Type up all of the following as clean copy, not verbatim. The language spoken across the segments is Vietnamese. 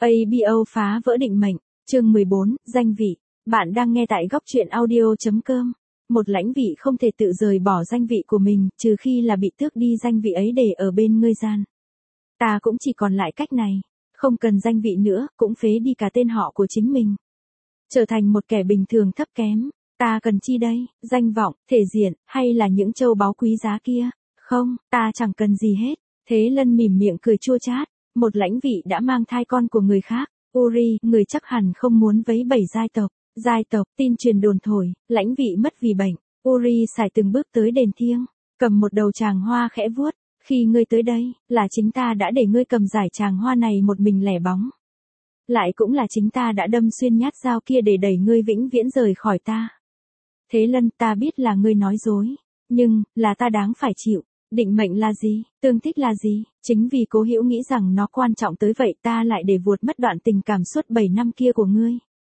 ABO phá vỡ định mệnh, chương 14, danh vị. Bạn đang nghe tại góc truyện audio.com. Một lãnh vị không thể tự rời bỏ danh vị của mình, trừ khi là bị tước đi danh vị ấy để ở bên ngươi gian. Ta cũng chỉ còn lại cách này, không cần danh vị nữa, cũng phế đi cả tên họ của chính mình. Trở thành một kẻ bình thường thấp kém, ta cần chi đây, danh vọng, thể diện, hay là những châu báu quý giá kia? Không, ta chẳng cần gì hết. Thế Lân mỉm miệng cười chua chát. Một lãnh vị đã mang thai con của người khác, Uri, người chắc hẳn không muốn vấy bẩy giai tộc. Giai tộc, tin truyền đồn thổi, lãnh vị mất vì bệnh. Uri sải từng bước tới đền thiêng, cầm một đầu tràng hoa khẽ vuốt. Khi ngươi tới đây, là chính ta đã để ngươi cầm giải tràng hoa này một mình lẻ bóng. Lại cũng là chính ta đã đâm xuyên nhát dao kia để đẩy ngươi vĩnh viễn rời khỏi ta. Thế Lân, ta biết là ngươi nói dối, nhưng, là ta đáng phải chịu. Định mệnh là gì, tương thích là gì, chính vì Cố Hữu nghĩ rằng nó quan trọng tới vậy ta lại để vuột mất đoạn tình cảm suốt 7 năm kia của ngươi.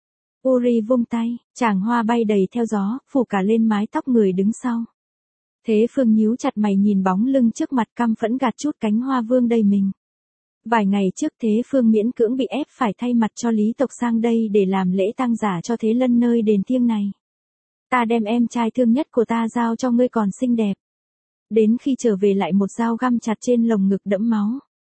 Uri vung tay, tràng hoa bay đầy theo gió, phủ cả lên mái tóc người đứng sau. Thế Phương nhíu chặt mày nhìn bóng lưng trước mặt căm phẫn gạt chút cánh hoa vương đầy mình. Vài ngày trước Thế Phương miễn cưỡng bị ép phải thay mặt cho Lý tộc sang đây để làm lễ tang giả cho Thế Lân nơi đền thiêng này. Ta đem em trai thương nhất của ta giao cho ngươi còn xinh đẹp. Đến khi trở về lại một dao găm chặt trên lồng ngực đẫm máu.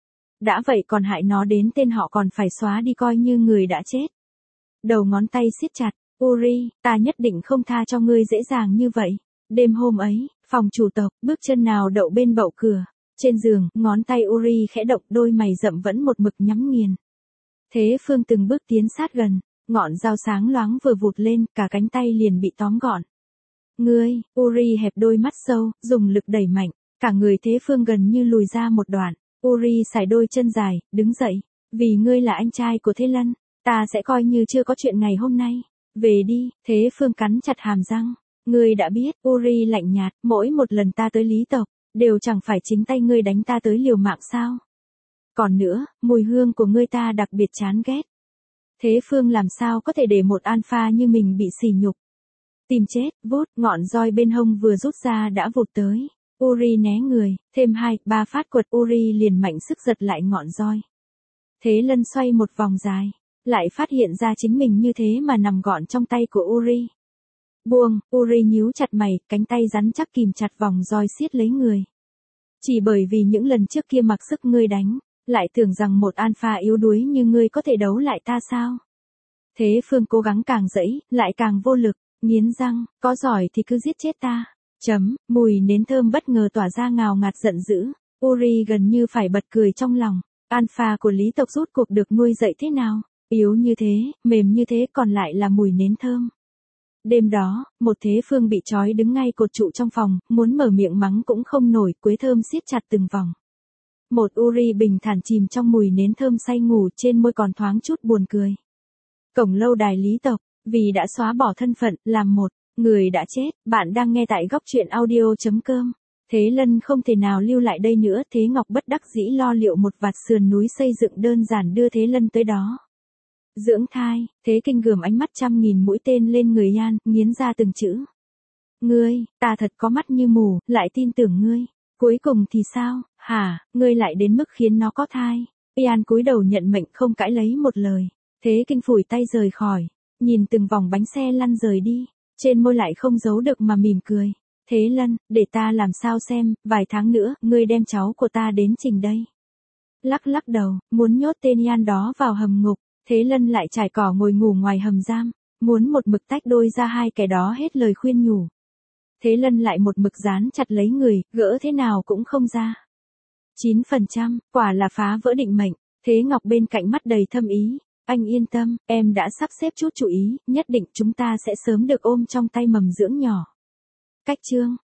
Đã vậy còn hại nó đến tên họ còn phải xóa đi coi như người đã chết. Đầu ngón tay siết chặt, Uri, ta nhất định không tha cho ngươi dễ dàng như vậy. Đêm hôm ấy, phòng chủ tộc, bước chân nào đậu bên bậu cửa. Trên giường, ngón tay Uri khẽ động, đôi mày rậm vẫn một mực nhắm nghiền. Thế Phương từng bước tiến sát gần, ngọn dao sáng loáng vừa vụt lên, cả cánh tay liền bị tóm gọn. Ngươi, Uri hẹp đôi mắt sâu, dùng lực đẩy mạnh, cả người Thế Phương gần như lùi ra một đoạn. Uri sải đôi chân dài, đứng dậy, vì ngươi là anh trai của Thế Lân, ta sẽ coi như chưa có chuyện ngày hôm nay. Về đi, Thế Phương cắn chặt hàm răng. Ngươi đã biết, Uri lạnh nhạt, mỗi một lần ta tới Lý tộc, đều chẳng phải chính tay ngươi đánh ta tới liều mạng sao? Còn nữa, mùi hương của ngươi ta đặc biệt chán ghét. Thế Phương làm sao có thể để một alpha như mình bị sỉ nhục? Tìm chết, vút, ngọn roi bên hông vừa rút ra đã vụt tới. Uri né người, thêm 2-3 phát quật Uri liền mạnh sức giật lại ngọn roi. Thế Lân xoay một vòng dài, lại phát hiện ra chính mình như thế mà nằm gọn trong tay của Uri. Buông, Uri nhíu chặt mày, cánh tay rắn chắc kìm chặt vòng roi siết lấy người. Chỉ bởi vì những lần trước kia mặc sức ngươi đánh, lại tưởng rằng một alpha yếu đuối như ngươi có thể đấu lại ta sao? Thế Phương cố gắng càng dẫy, lại càng vô lực. Nghiến răng, có giỏi thì cứ giết chết ta. Mùi nến thơm bất ngờ tỏa ra ngào ngạt giận dữ. Uri gần như phải bật cười trong lòng. Alpha của Lý tộc rút cuộc được nuôi dạy thế nào? Yếu như thế, mềm như thế còn lại là mùi nến thơm. Đêm đó, một Thế Phương bị trói đứng ngay cột trụ trong phòng, muốn mở miệng mắng cũng không nổi, quế thơm siết chặt từng vòng. Một Uri bình thản chìm trong mùi nến thơm say ngủ, trên môi còn thoáng chút buồn cười. Cổng lâu đài Lý tộc. Vì đã xóa bỏ thân phận, làm một người đã chết, bạn đang nghe tại góc truyện audio.com. Thế Lân không thể nào lưu lại đây nữa, Thế Ngọc bất đắc dĩ lo liệu một vạt sườn núi xây dựng đơn giản đưa Thế Lân tới đó. Dưỡng thai, Thế Kinh gườm ánh mắt 100.000 mũi tên lên người Yan, nghiến ra từng chữ. Ngươi, ta thật có mắt như mù, lại tin tưởng ngươi. Cuối cùng thì sao, hả, ngươi lại đến mức khiến nó có thai. Yan cúi đầu nhận mệnh không cãi lấy một lời. Thế Kinh phủi tay rời khỏi. Nhìn từng vòng bánh xe lăn rời đi, trên môi lại không giấu được mà mỉm cười. Thế Lân, để ta làm sao xem, vài tháng nữa, ngươi đem cháu của ta đến trình đây. Lắc lắc đầu, muốn nhốt tên Yan đó vào hầm ngục, Thế Lân lại trải cỏ ngồi ngủ ngoài hầm giam, muốn một mực tách đôi ra hai kẻ đó hết lời khuyên nhủ. Thế Lân lại một mực dán chặt lấy người, gỡ thế nào cũng không ra. 9%, quả là phá vỡ định mệnh, Thế Ngọc bên cạnh mắt đầy thâm ý. Anh yên tâm, em đã sắp xếp chút chú ý, nhất định chúng ta sẽ sớm được ôm trong tay mầm dưỡng nhỏ. Cách chương